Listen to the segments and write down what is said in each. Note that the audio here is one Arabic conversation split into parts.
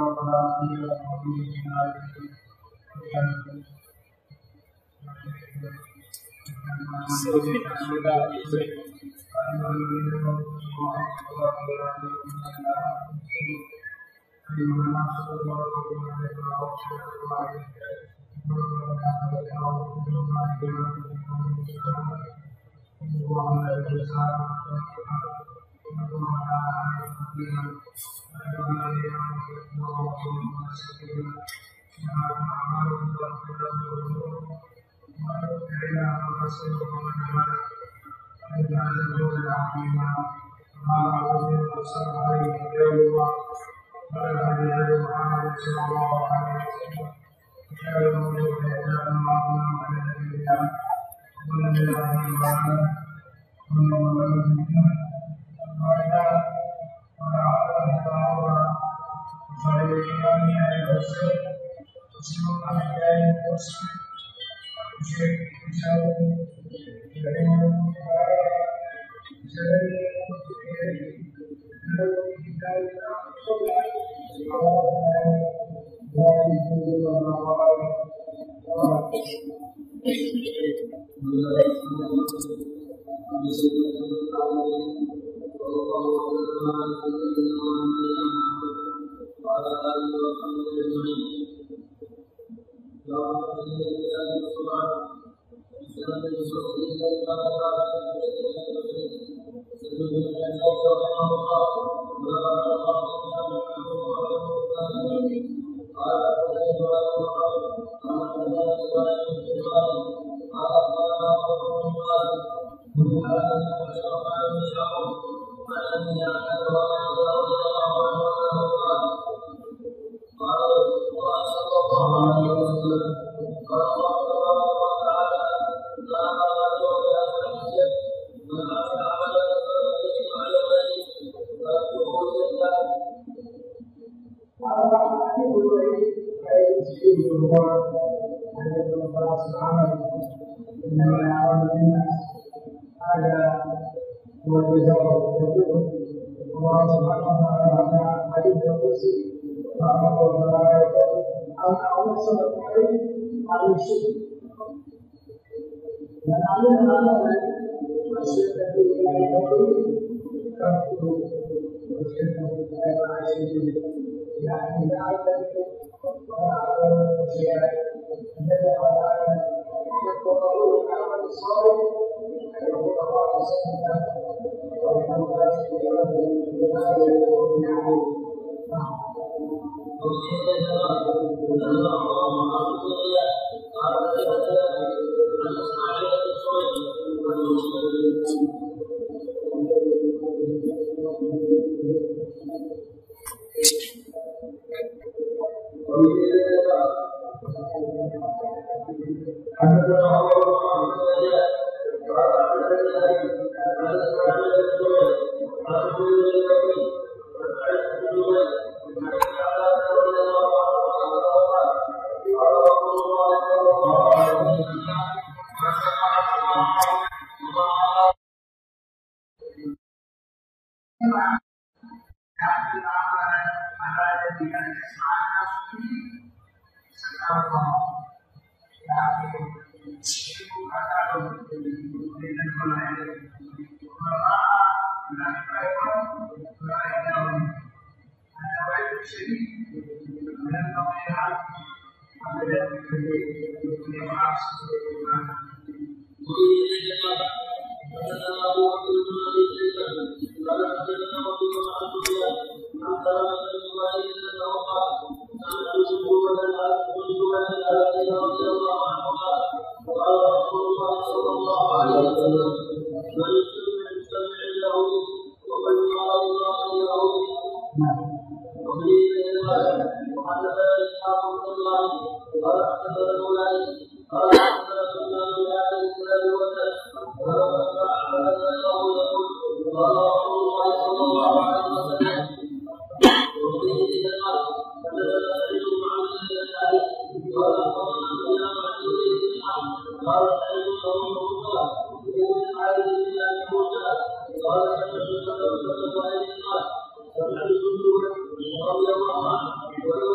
قال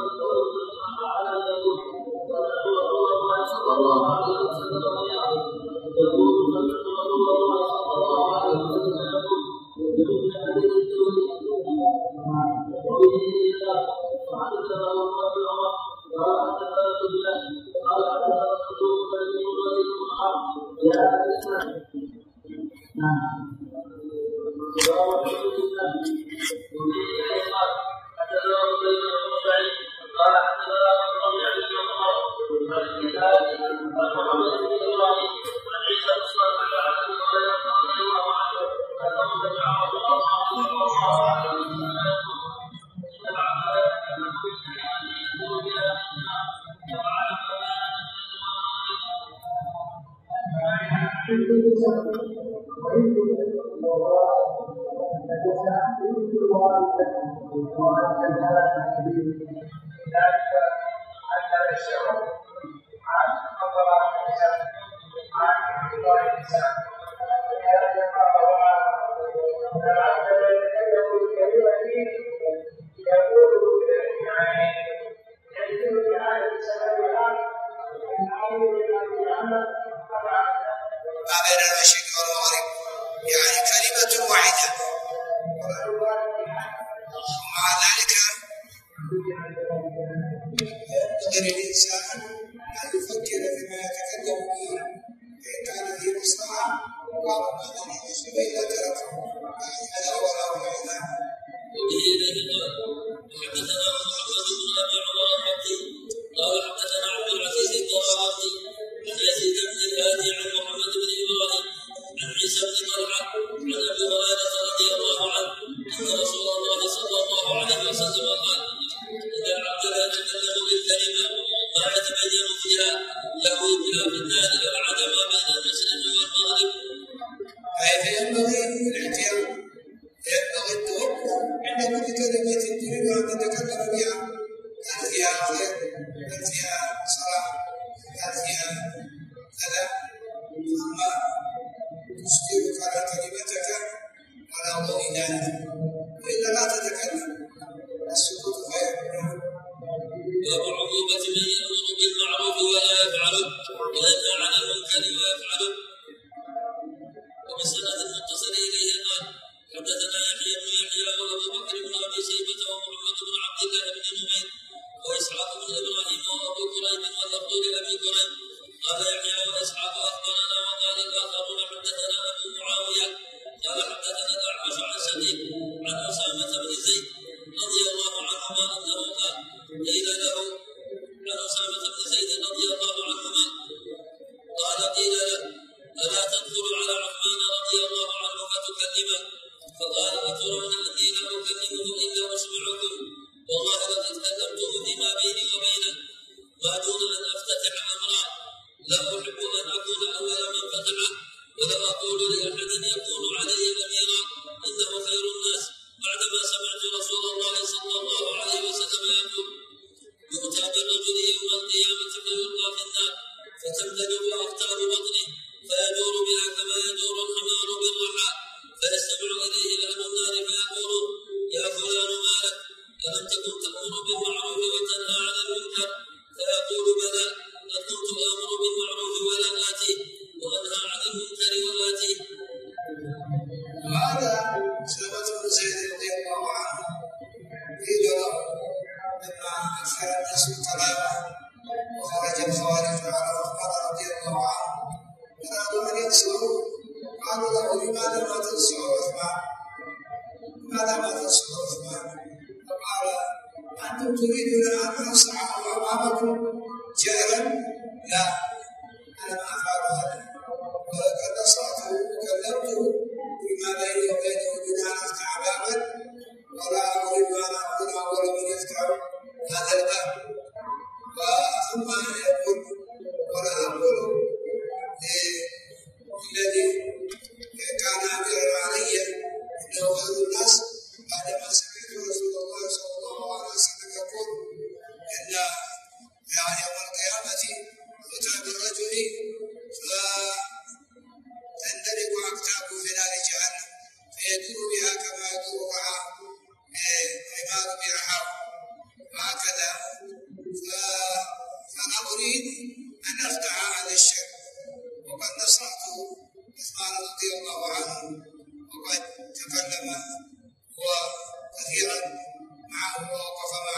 فنظري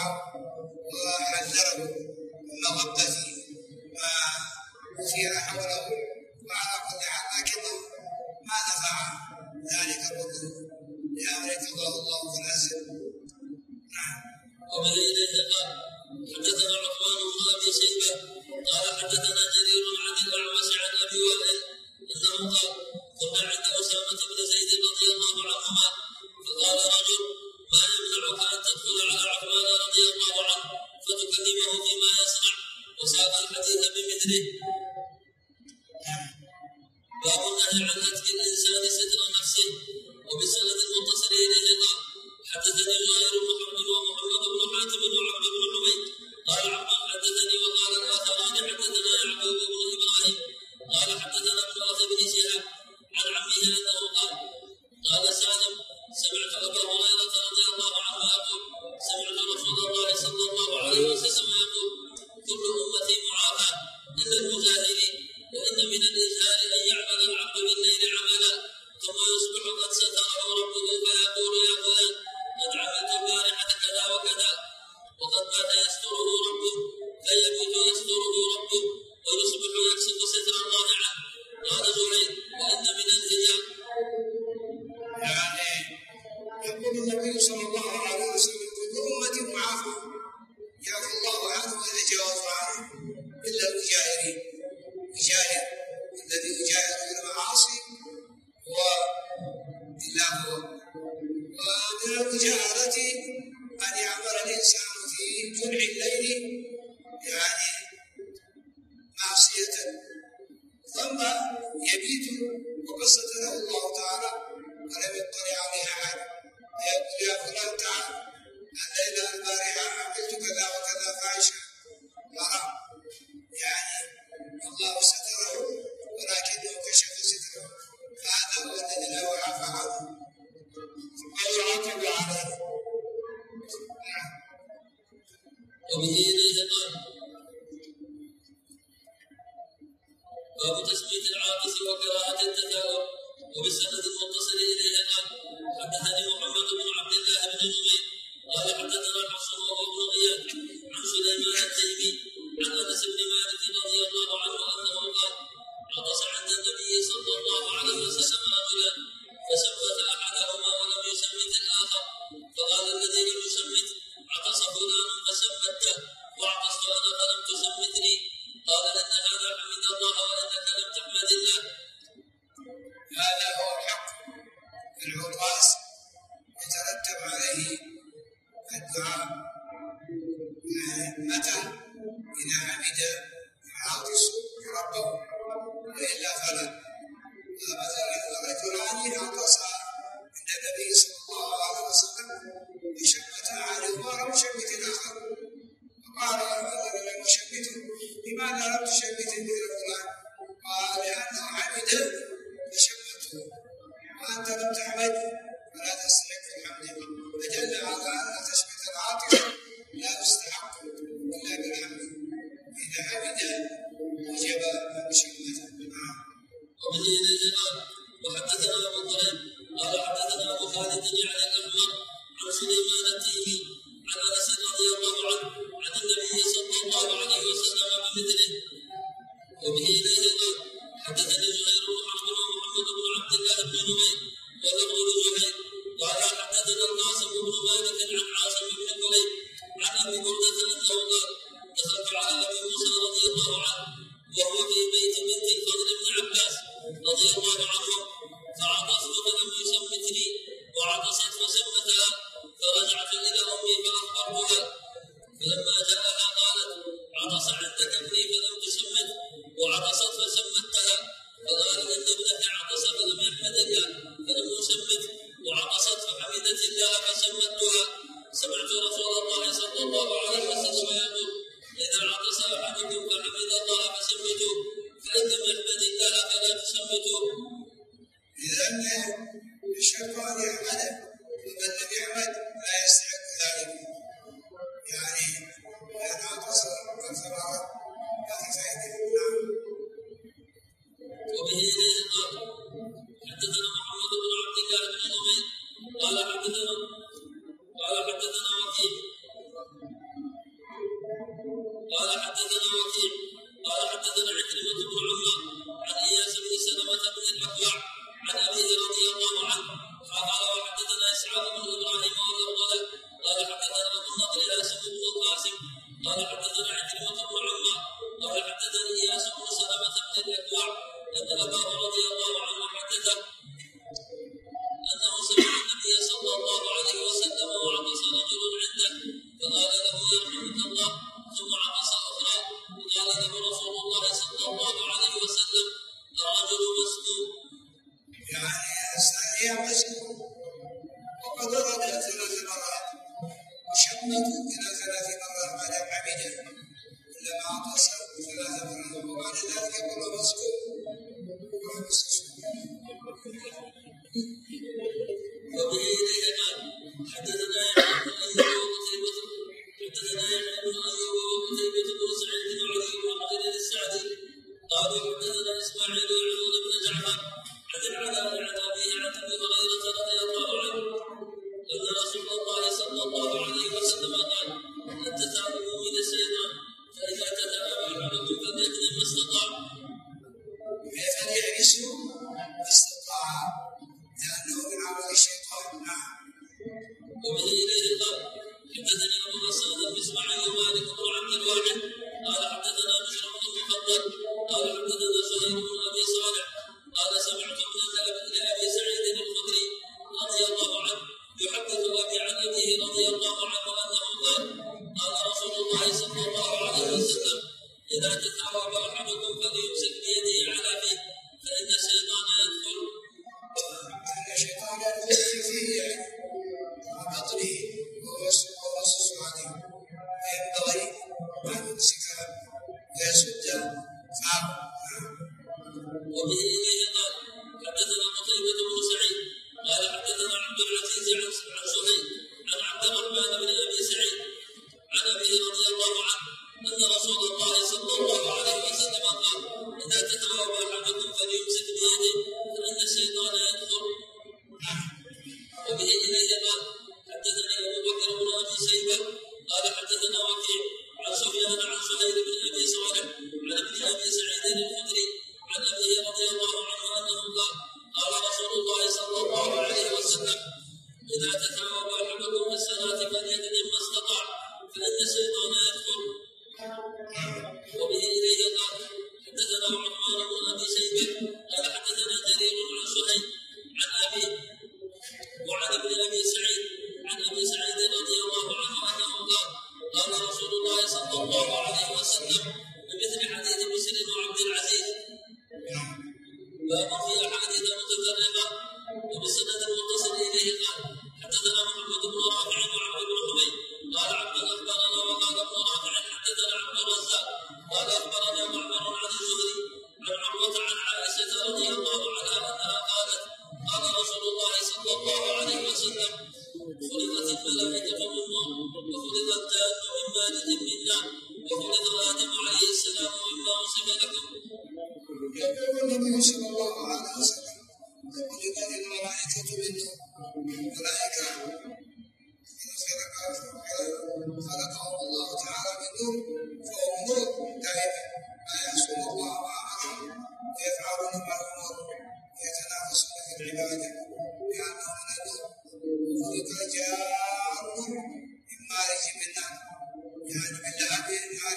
ونصحه وحذره من مغبة ما أثير حوله، وعلى كل حال لكنه ما نفع ذلك كله لأمر قضاه الله فنزل. ومن إليه قال حدثنا عثمان بن أبي شيبة قال حدثنا جرير عن الأعمش عن أبي وائل أنه قال كنا عند أسامة بن زيد رضي الله عنهما فقال رجل ما يمنعك أن تدخل على عثمان رضي الله عنه فتكلمه فيما يصنع، وساق الحديث بمثله. باب النهي عن هتك الإنسان ستر نفسه. وبسند المتصل إليه قال حدثني زهير بن حرب ومحمد بن حاتم وعبد بن حميد قال عبد حدثني وقال الآخران حدثنا يعقوب بن إبراهيم قال حدثنا ابن أخي بن شهاب عن عمه أنه قال سالم سمعت أبا هريرة رضي الله عنه يقول سمعت رسول الله صلى الله عليه وسلم يقول كل أمتي معافى إلا المجاهرين، وإن من الإجهال أن يعمل العبد بالليل عملا ثم يصبح قد ستره ربه فيقول يا فلان قد عملت البارحة كذا وكذا، وقد بات يستره ربه فيبيت يستره ربه ويصبح يكشف ستر الله عنه. قال زهير وإن من الرجال يعني يقول النبي صلى الله عليه وسلم كل أمتي معافى يعفو الله عنه ويتجاوز عنه إلا المجاهرين. مجاهر الذي يجاهر بالمعاصي هو إلا هو. ومن المجاهرة أن يعمل الإنسان في جمع الليل يعني معصية ثم يبيت وقد ستره الله تعالى ولم يطلع عليها أحد، فيقول يا فلان تعال الليلة البارحة عملت كذا وكذا فاحشة حرام، يعني الله ستره ولكنه كشف ستره، فهذا هو الذي لا يعافى عنه ويعاقب عليه. وبه إليه قال باب تسمية العاطس وكراهة التثاؤب. وبالسند المتصل إليه قال حدثني محمد بن عبد الله بن نمير قال حدثنا حفص وهو ابن غياث عن سليمان التيمي عن أنس بن مالك رضي الله عنه أنه قال عطس عند النبي صلى الله عليه وسلم رجلا فسمت أحدهما ولم يسمت الآخر، فقال الذي لم يسمت عطس فلان فسمته وعطست أنا فلم تسمتني، قال إن هذا حمد الله وإنك لم تحمد الله. هذا هو الحق. العطاس يترتب عليه الدعاء متى إذا حمد العاطس ربه، وإلا فلا. مثلا رجلان عطسا عند النبي صلى الله عليه وسلم وشمت أحدهما ولم يشمت الآخر، فقال الذي لم يشمته لماذا لم تشمتني يا فلان؟ قال لأنه حمد فشمته وأنت لم تحمد فلا تستحق الحمد، فدل على أن تشميت العاطس لا يستحق إلا بالحمد، إذا حمد وجب بشمته. وبه إليه قال وحدثنا أبو طريق قال حدثنا أبو خالد عن الأحمر عن سليمان التيمي عن أنس رضي الله عنه عن النبي صلى الله عليه وسلم بمثله. وبه إليه قال حدثني زهير بن حرب ومحمد بن عبد الله بن نمير ولفظ لزهير قال حدثنا القاسم بن مالك عن عاصم بن كليب عن أبي بردة أنه قال دخلت على أبي موسى رضي الله عنه وهو في بيت بنت الفضل بن عباس رضي الله عنه فعطست فلم يسمتني وعطست فسمتها، فرجعت إلى أمي فأخبرتها، فلما جاءها قالت عطس عند كفني فلم تسمت وعطست فسمتها، فقال إن ابنك عطس فلم يحمد الله فلم يسمت وعطست فحمدت الله فسمتها. سمعت رسول الله صلى الله عليه وسلم يقول إذا عطس أحدكم فحمد الله فسمتوه، فإن لم يحمد الله فلا تسمتوه. إذن الشرط أن يحمده، ومن لم يحمد لا يستحق ذلك، يعني إذا عطس فالثمرة لا في فائدة. وبه إليه قال حدثنا محمد بن عبد الله بن نمير قال حدثنا وكيل قال حدثنا وكيع قال حدثنا عكرمة بن عمر عن إياس بن سلمة بن الأكوع عن أبيه رضي الله عنه قال وحدثنا إسحاق بن إبراهيم والأرض قال حدثنا أبو النضر ياسر بن القاسم قال حدثنا عكرمة بن عمر قال حدثني إياس بن سلمة بن الأكوع أن أباه رضي الله عنه حدثه أنه سمع النبي صلى الله عليه وسلم وعطس رجل عنده فقال له يرحمك الله ثم عطس أخرى وقال له رسول الله صلى الله عليه وسلم الرجل مسلوب. يعني هي مسلوب وقد ورد 3 مرات وشمته إلى 3 مرات ما دام عبده لما عطس 3 مرات وبعد ذلك يقول مسلوب وبه إليه قال حدثنا يحيى بن أيوب وقتيبة بن سعيد بن علي بن حجر السعدي قالوا حدثنا إسماعيل وعيون بن جعفر عن العلاء عن أبيه عن أبي هريرة رضي الله عنه أن رسول الله صلى الله عليه وسلم قال التثاؤب من الشيطان فإذا تثاءب أحدكم فليكن ما استطاع. فليحرصوا ما استطاع لأنه من عمل الشيطان. وبه إليه قال حدثني أبو غسان المسمعي ومالك بن عبد الواحد قال حدثنا بشر بن المفضل قال حدثنا زهير بن أبي صالح قال سمعت ابن أبي سعيد الخدري رضي الله عنه يحدث أبي عن أبيه رضي الله عنه أنه قال رسول الله صلى الله عليه وسلم إذا تثاوب أحدكم فليمسك بيده على فيه فإن الشيطان يدخل فيه بطنه ووسوس عليه فينبغي أن يمسكها ويسد فاه. وبه إليه قال حدثنا قتيبة بن سعيد قال حدثنا عبد العزيز عن سهيل عن عبد الرحمن بن أبي سعيد عن أبيه رضي الله عنه أن رسول الله صلى الله عليه وسلم قال إذا تثاوب أحدكم فليمسك بيده فإن الشيطان يدخل. وبه إليه قال حدثني أبو بكر بن أبي شيبة قال حدثنا وكيع عن سفيان عن سهيل بن أبي صالح عن ابن أبي سعيد الخدري عن أبيه رضي الله عنه أنه قال رسول الله صلى الله عليه وسلم إذا تثاوب أحدكم في الصلاة فليكن ما استطاع فإن الشيطان يدخل. وبه إليه قال حدثنا عثمان بن أبي شيبة قال حدثنا جرير عن سهيل عن أبيه وعن ابن أبي سعيد عن أبي سعيد رضي الله عنه أنه قال رسول الله صلى الله عليه وسلم بمثل حديث مسلم وعبد العزيز باب في أحاديث متفرقة وبسند متصل إليه قال حدثنا محمد بن رافع وعبد بن حميد قال عبد أخبرنا وقال ابن رافع حدثنا عبد الرزاق قال أخبرنا معمر عن الزهري عن عروة عن عائشة رضي الله عنها أنها قالت قال رسول الله صلى الله عليه وسلم خلقت الملائكة من نور وخلق الجان من مارج من نار وخلق آدم عليه السلام مما وصف لكم. يقول النبي صلى الله عليه وسلم خلقت الملائكة من نور. الملائكة خلقهم الله تعالى من نور فهم نور دائما لا يعصون الله وأمره ويفعلون ما يؤمر ويتنافسون في العبادة لأنهم من النور. وخلق الجان من مارج من نار يعني من لهب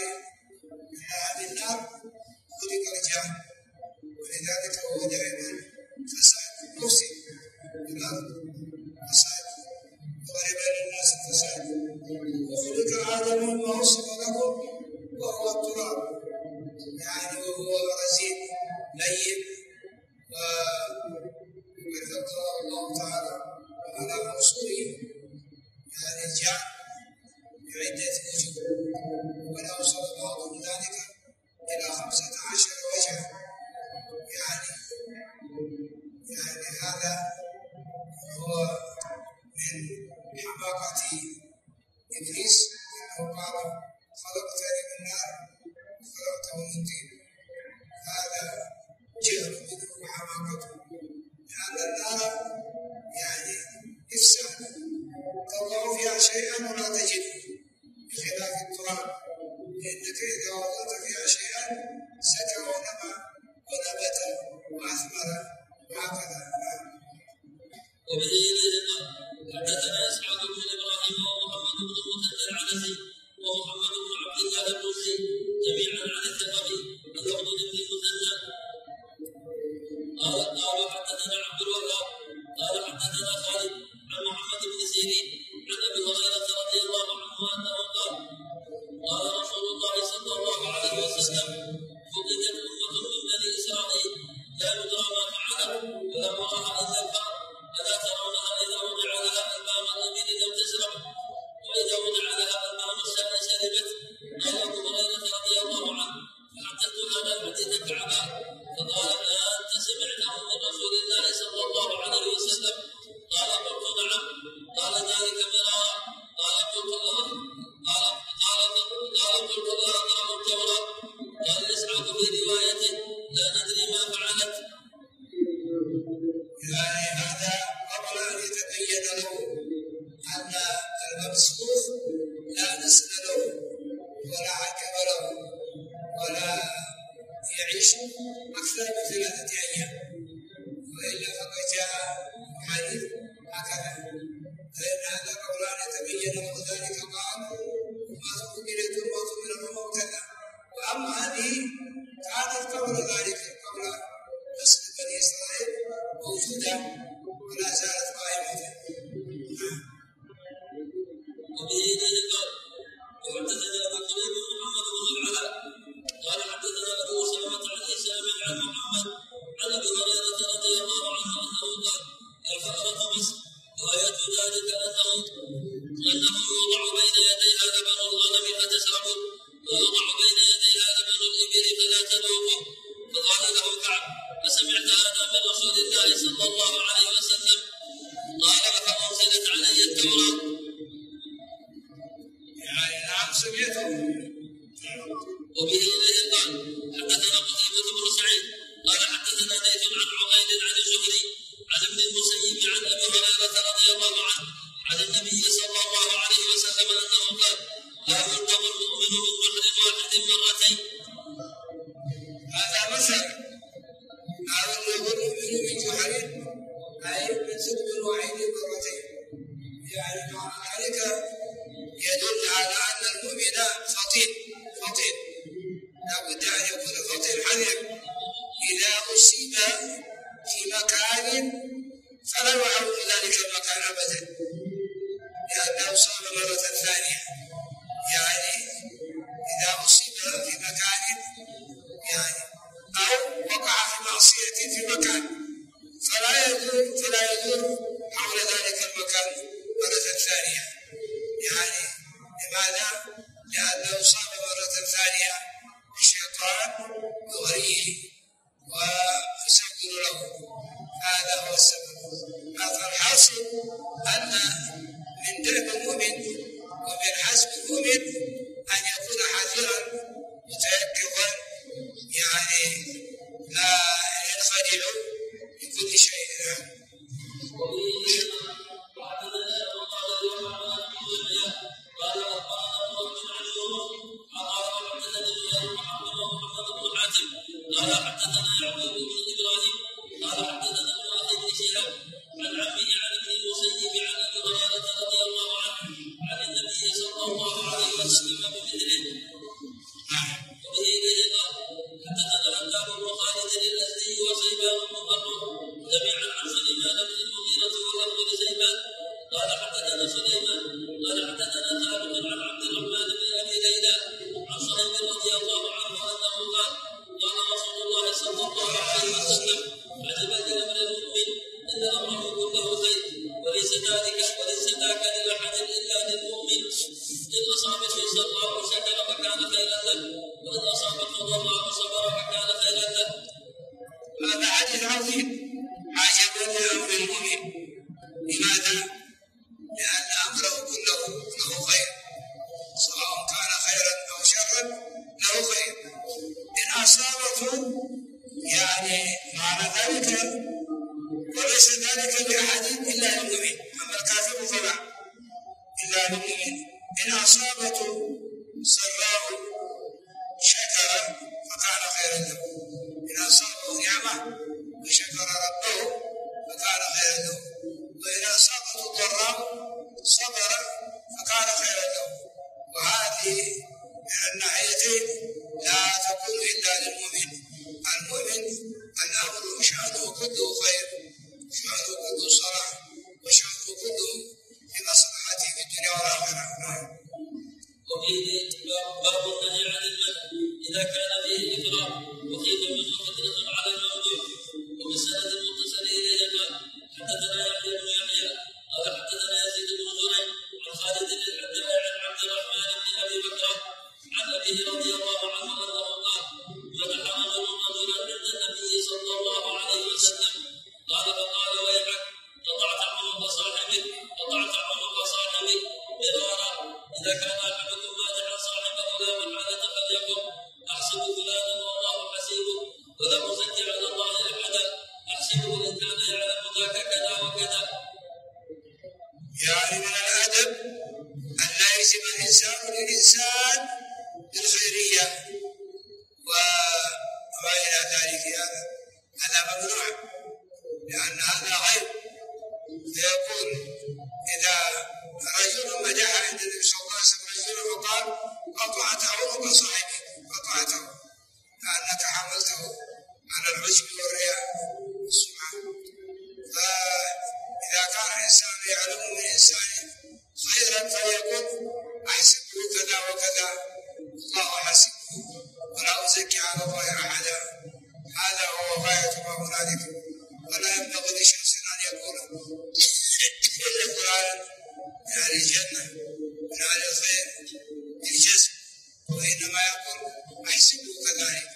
النار خلق الجان ولذلك هو دائما فساد مفسد في الأرض فساد وضرب للناس الفساد. وخلق آدم مما وصف لكم وهو التراب يعني وهو رزين لين وقد ذكر الله تعالى على موصوله يعني الجان بعدة وجوه ونوصل بعضهم ذلك إلى 15 وجها يعني هذا هو من حماقة إبليس أنه قال خلقتني من نار وخلقته من طين. هذا جهل منه وحماقته لأن النار يعني إفساد تضع فيها شيئا ولا تجده بخلاف التراب لأنك إذا وضعت فيها شيئا زكى ونمى ونبت وأثمر وهكذا. وبه إليه قال حدثنا إسحاق بن إبراهيم ومحمد بن المثنى العنزي ومحمد بن عبد الله الرشدي جميعا عن الثقفي اللفظ بن المثنى قال حدثنا عبد الوهاب قال حدثنا خالد عن محمد بن سيرين عن أبي هريرة رضي الله عنه أنه قال قال رسول الله صلى الله عليه وسلم فقدت أمة من بني إسرائيل لا يدرى ما فعلت ولم يرها إلا الفار ألا ترونها إذا وضع لها الماء الأمين لم تشرب وإذا وضع لها الماء الشاء شربت. قال أبو هريرة رضي الله عنه فحدثت هذا الحديث كعبا فقال أنت سمعته من رسول الله صلى الله عليه وسلم؟ قال قلت نعم. قال ذلك مرارا. قال قلت لا أقرأ التوراة. قال إسحاق في روايته لا ندري ما فعلت. يعني هذا قبل أن يتبين له أن الممسوخ لا نسل له ولا عقب له ولا يعيش أكثر من 3 أيام، وإلا فقد جاء حديث هكذا. فإن هذا قبل أن يتبين له ذلك قال وما تقبلت الموت من الأمم كذا. وأما هذه كانت قبل ذلك قبل نسل بني إسرائيل موجودة ولا زالت قائمة. وبه إليه قال وحدثنا أبو كريم محمد بن العلاء قال حدثنا أبو أسامة عن هشام عن محمد عن أبي هريرة رضي الله عنه أنه قال الفأرة مسك وآية ذلك أنه يوضع بين يديها لبن الغنم فتشرب ويوضع بين يديها لبن الإبل فلا تذوقه. فقال له كعب فسمعت هذا من رسول الله صلى الله عليه وسلم؟ قال فأنزلت علي التوراة. يعني نعم سمعته. وبه إليه قال حدثنا قتيبة بن سعيد قال حدثنا ليث عن عقيل عن الزهري عن ابن المسيب عن أبي هريرة رضي الله عنه عن النبي صلى الله عليه وسلم أنه قال لا يلدغ المؤمن من جحر واحد مرتين. هذا مثل لا يلدغ المؤمن من جحر أي من ثقب واحد مرتين. يعني معنى ذلك يدل على أن المؤمن فطن لا بد أن يكون فطن حذر. إذا أصيب في مكان فلا يعود ذلك المكان أبدا لأنه أصاب مرة ثانية. يعني إذا أصيب في مكان يعني أو وقع في معصية في مكان فلا يدور حول ذلك المكان مرة ثانية. يعني لماذا؟ لأنه أصاب مرة ثانية الشيطان يغريه ويسول له. هذا هو السبب. فالحاصل أن من دعم المؤمن ومن حسب المؤمن أن يكون حذرا متيقظا، يعني لا ينخدع بكل شيء. قال حدثنا يعقوب بن إبراهيم قال حدثنا الواحد بن شهاب عن عمه عن ابن المسيب عن أبي هريرة رضي الله عنه عن النبي صلى الله عليه وسلم بمثله. وبه إليه قال حدثنا هلال بن خالد الأزدي وشيبان بن بكر جميعا عن سليمان بن المغيرة ولفظ لشيبان قال حدثنا سليمان قال حدثنا ثابت عن عبد الرحمن بن أبي ليلى عن صهيب رضي الله عنه أنه قال قال رسول الله صلى الله عليه وسلم عجبا لأمر المؤمن إن أمره كله خير وليس ذاك لأحد إلا للمؤمن. إن أصابته سراء شكر فكان خيرا له وإن أصابته ضراء صبر فكان خيرا له. هذا حديث عظيم عجبا لأمر المؤمن. لماذا؟ لأن أمره كله له خير سواء كان خيرا أو شرا له خير. إن أصابته يعني معنى ذلك وليس ذلك لأحد إلا للمؤمن. أما الكافر فلا إلا للمؤمن. إن أصابته سراء من الناحيتين لا تكون إلا للمؤمن. المؤمن الأمر شأنه كله خير، شأنه كله صلاح، وشأنه كله لمصلحته في الدنيا والآخرة. وفيه باب النهي عن المنع إذا كان فيه إكراه وخيف منه فتنة على الممدوح. وبالسند المتصل إليه قال حدثنا يحيى بن يحيى قال حدثنا يزيد بن زريع عن خالد الحجاج عن عبد الرحمن بن أبي بكر عن أبيه رضي الله عنه أنه قال مدح رجل رجلا عند النبي صلى الله عليه وسلم قال فقال ويحك قطعت عنق صاحبك مرارا إذا كان أحدكم مادحا صاحبه لا محالة فليقل أحسب فلانا والله حسيبه ولا أزكي على الله أحدا أحسبه إن كان يعلم ذاك كذا وكذا. يعني من الأدب أن لا يلزم الإنسان للإنسان بالخيرية وغير ذلك، هذا ممنوع لأن هذا عيب. فيقول إذا رجل مدح عند النبي صلى الله عليه وسلم رجل وقال قطعت عنق صاحبك، قطعته لأنك حملته على العجب والرياء والسمعة. فإذا كان الإنسان يعلم من إنسان خيرا فليقل أحسبه كذا وكذا الله حسبه ولا أزكي على الله أحدا. هذا هو غاية ما هنالك، ولا ينبغي لشخص أن يقول إلا فلان من أهل الجنة من أهل الخير بالجزم، وإنما يقول أحسبه كذلك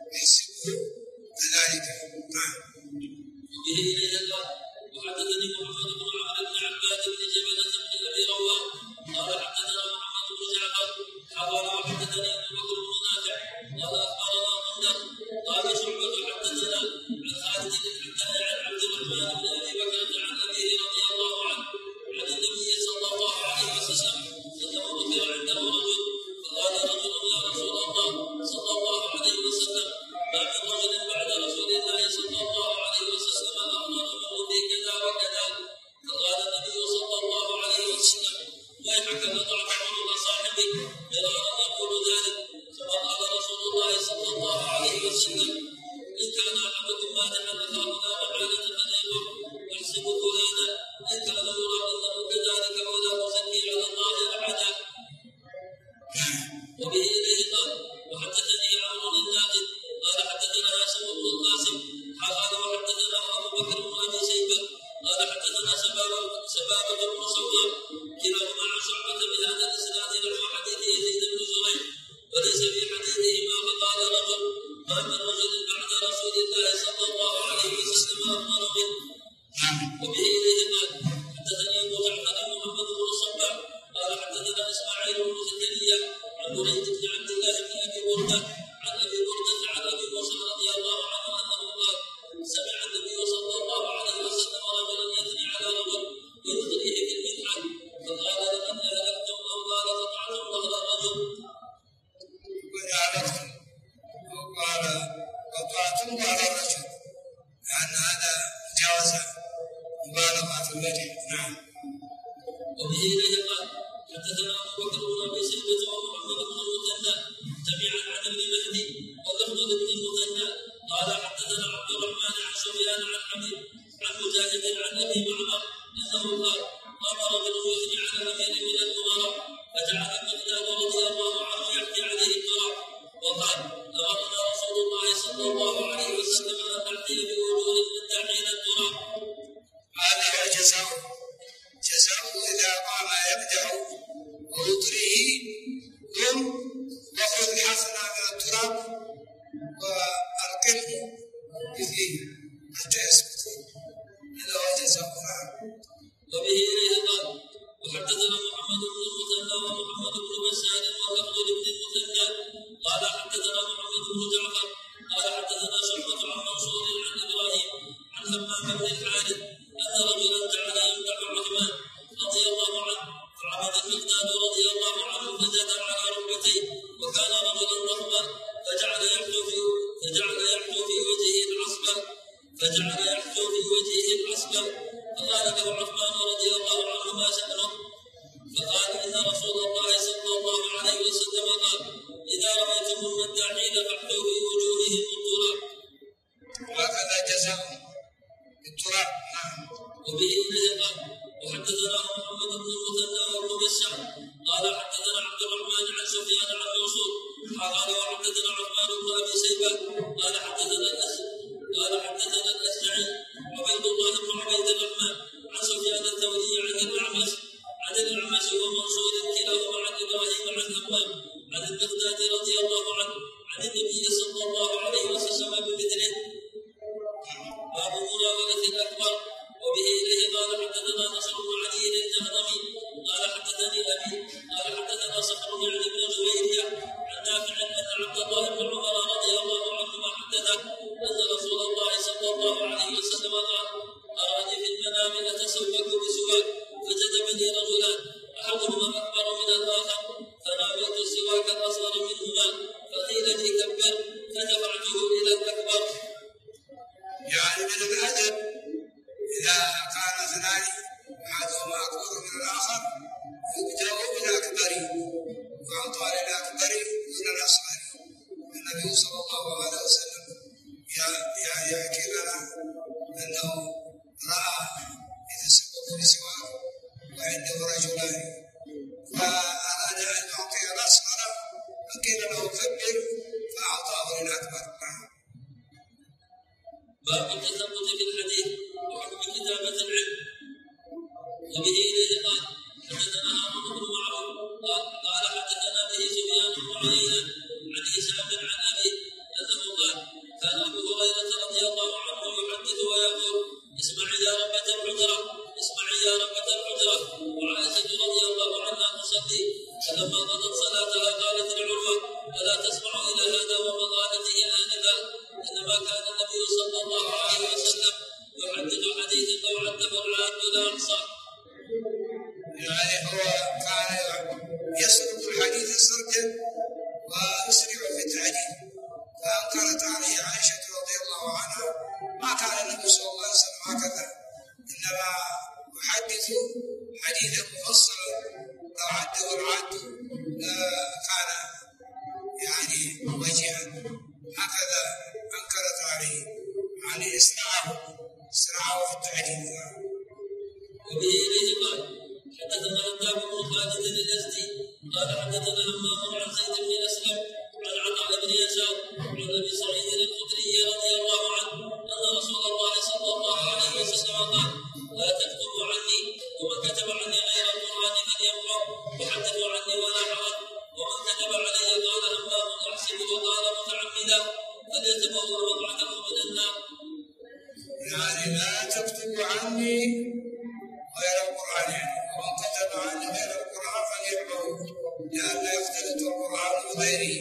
نعم. وبه إليه قال وحدثني محمد بن عمرو بن عباد بن جبلة بن أبي رواه قال حدثنا محمد بن جعفر قال وحدثني أبو بكر بن نافع قال أخبرنا غندر قال شعبة حدثنا عن خالد الحجاج عن عبد الرحمن بن أبي بكر عن أبيه رضي الله عنه عن النبي صلى الله عليه وسلم أنه ذكر عنده رجل فقال رجل يا رسول الله صلى الله عليه وسلم ما من رجل بعد رسول الله صلى الله عليه وسلم أفضل منه في كذا وكذا. فقال النبي صلى الله عليه وسلم ويحك قطعت عنق صاحبك مرارا يقول ذلك. ثم قال رسول الله صلى الله عليه وسلم إن كان أحدكم مادحا أخاه لا محالة فليقل أحسب فلانا إن كان يرى أنه كذلك ولا أزكي على الله أحدا. وبه إليه قال وحدثني عمرو الناقد قال حدثنا هاشم بن القاسم قال وحدثنا أبو بكر بن أبي شيبة قال حدثنا شبابة بن صواب كلاهما عن شعبة بهذا الإسناد نحو حديث يزيد بن زريع وليس في حديثهما. فقال رجل ما من رجل بعد رسول الله صلى الله عليه وسلم أفضل منه. وبه إليه قال حدثني أبو جعفر محمد بن الصباح قال حدثنا إسماعيل بن زكريا عن بريد بن عبد الله بن أبي بردة عن أبي بردة عن أبي موسى رضي الله عنه أنه قال سمع النبي صلى الله عليه وسلم رجلا يثني على رجل ويثنيه في المدحة فقال لمن أهلكتم أو قال قطعتم ظهر الرجل قال قطعتم ظهر الرجل لأن هذا جاوز مبالغة في المدح. نعم. وبه إليه قال حدثنا أبو بكر بن أبي شيبة ومحمد بن المثنى جميعا عن ابن مهدي واللفظ لابن المثنى قال حدثنا عبد الرحمن عن سفيان عن حميد عن مجاهد عن أبي معمر أنه قال قام رجل يثني على أمير من الأمراء فجعل المقداد رضي الله عنه يحكي عليه التراب وقال أمرنا رسول الله صلى الله عليه وسلم أن نحكي بوجوه المدعين التراب. هذا هو جزاؤه إذا قام يبدأ ويطريه قم وخذ حفنة من التراب وألقمه بفيه حتى يسكت. هذا هو جزاؤه. وبه إليه قال وحدثنا محمد بن المثنى ومحمد بن بشار واللفظ لابن المثنى قال حدثنا محمد بن جعفر قال حدثنا شعبة عن منصور عن إبراهيم عن همام بن الحارث أن رجلا جعل يمدح عثمان رضي الله عنه فعمد المقداد رضي الله عنه فزاد على ركبتيه وكان رجلا ضخما فجعل يحجو في وجهه العصبة فقال له عثمان رضي الله عنه ما شأنه؟ فقال إن رسول الله صلى الله عليه وسلم قال منصور قال وحدثنا عثمان بن ابي شيبه قال حدثنا الاشجعي عبيد الله بن عبيد الرحمن عن سفيان الثوري عن الاعمش ومنصور كلاهما عن ابراهيم عن همام عن المقداد رضي الله عنه عن النبي صلى الله عليه وسلم بمثله باب مناولة الأكبر. وبه إليه قال حدثنا نصر بن علي الجهضمي قال حدثني أبي قال حدثنا صخر يعني بن زبيرية عن نافع أن عبد الله بن عمر رضي الله عنهما حدثه أن رسول الله صلى الله عليه وسلم قال أراني في المنام أتسوق بسواك فجذبني رجلان أحدهما أكبر من الآخر فناولت السواك الأصغر منهما فقيل لي كبر فدفعته إلى الأكبر. يعني من الأدب إذا كان اثنان أحدهما أكبر من الآخر يبدأ بالأكبر وأعطى للأكبر من الأصغر. النبي صلى الله عليه وسلم يحكي لنا أنه رأى يتسبب بسواك وعنده رجلان فأراد أن يعطي الأصغر فقيل له كبر فأعطاه للأكبر. باب التثبت في الحديث وحكم كتابة العلم. وبه إليه قال حدثنا هارون بن معروف قال حدثنا به سفيان بن عيينة عن هشام عن أبيه أنه قال كان أبو هريرة رضي الله عنه يحدث ويقول اسمعي يا ربة الحجرة وعائشة رضي الله عنها تصلي فلما قضت صلاتها قالت لعروة ألا تسمع إلى هذا ومقالته آنذا إنما كان النبي صلى الله عليه وسلم يحدث حديثا لو عده العاد لا يحصى. يعني هو كان يسرد الحديث سردا ويسرع في التعديل فأنكرت عليه عائشة رضي الله عنها ما كان النبي صلى الله عليه وسلم هكذا إنما يحدث حديثا مفصلا لو عده العد كان يعني موجها هكذا أنكرت عليه يعني إسرعه في التعديل. وبه إليه قال حدثنا هدام بن خالد الأزدي قال حدثنا همام عن زيد بن أسلم عن عطاء بن يسار عن أبي سعيد الخدري رضي الله عنه أن رسول الله صلى الله عليه وسلم قال لا تكتبوا عني ومن كتب عني غير القرآن فليمحو وحدثوا عني ولا حرج ومن كتب علي قال همام أحسبه قال متعمدا فليتبوأ مقعده من النار. يعني لا تكتبوا عني غير القرآن ومن كتب عني غير القرآن فليمحو لأن يختلط القرآن بغيره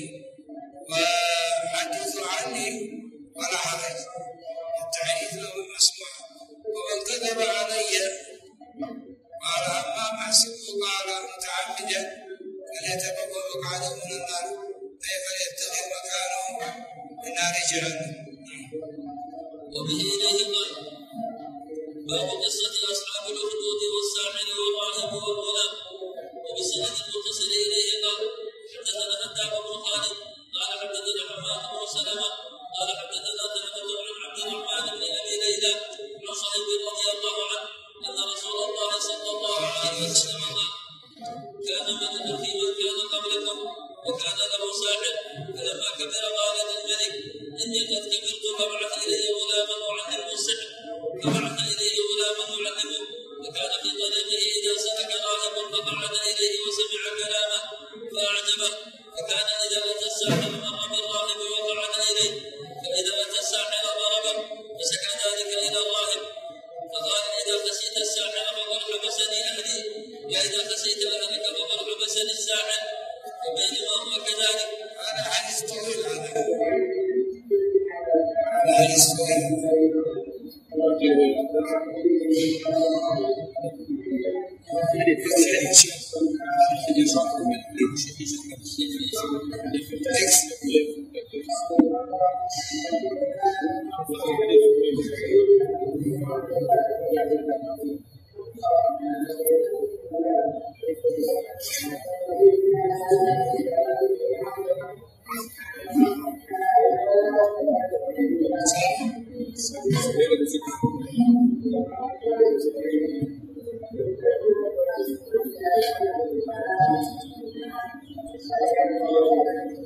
وحدثوا عني ولا حرج التعريف له مسموع. ومن كتب علي قال همام أحسبه قال متعمدا فليتبوأ مقعده من النار أي فليتخذ مكانه من نار جهنم. وبه إليه قال باب قصة أصحاب الأخدود والساحر والراهب والغلام. وبسند المتصل إليه قال حدثنا هدام بن خالد قال حدثنا حماد بن سلمة قال حدثنا ثابت عن عبد الرحمن بن أبي ليلى عن صهيب رضي الله عنه أن رسول الله صلى الله عليه وسلم قال كان ملك في من كان قبلكم وكان له ساحر فلما كبر قال للملك إني قد كبرت فبعث إلي غلاما يعلمه السحر وكان في طريقه إذا سلك راهب فقعد إليه وسمع كلامه فأعجبه فكان إذا أتى الساحر مر بالراهب وقعد إليه فإذا أتى الساحر ضربه فسكى ذلك إلى الراهب فقال إذا خشيت الساحر فقد حبسني أهلي وإذا خشيت أهلك فقد حبسني الساحر وبينما هو كذلك. هذا حديث طويل حديث طويل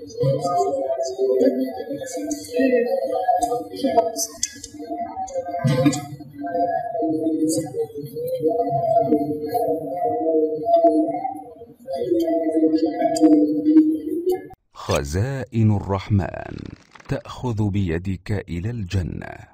خزائن الرحمن تأخذ بيدك إلى الجنة.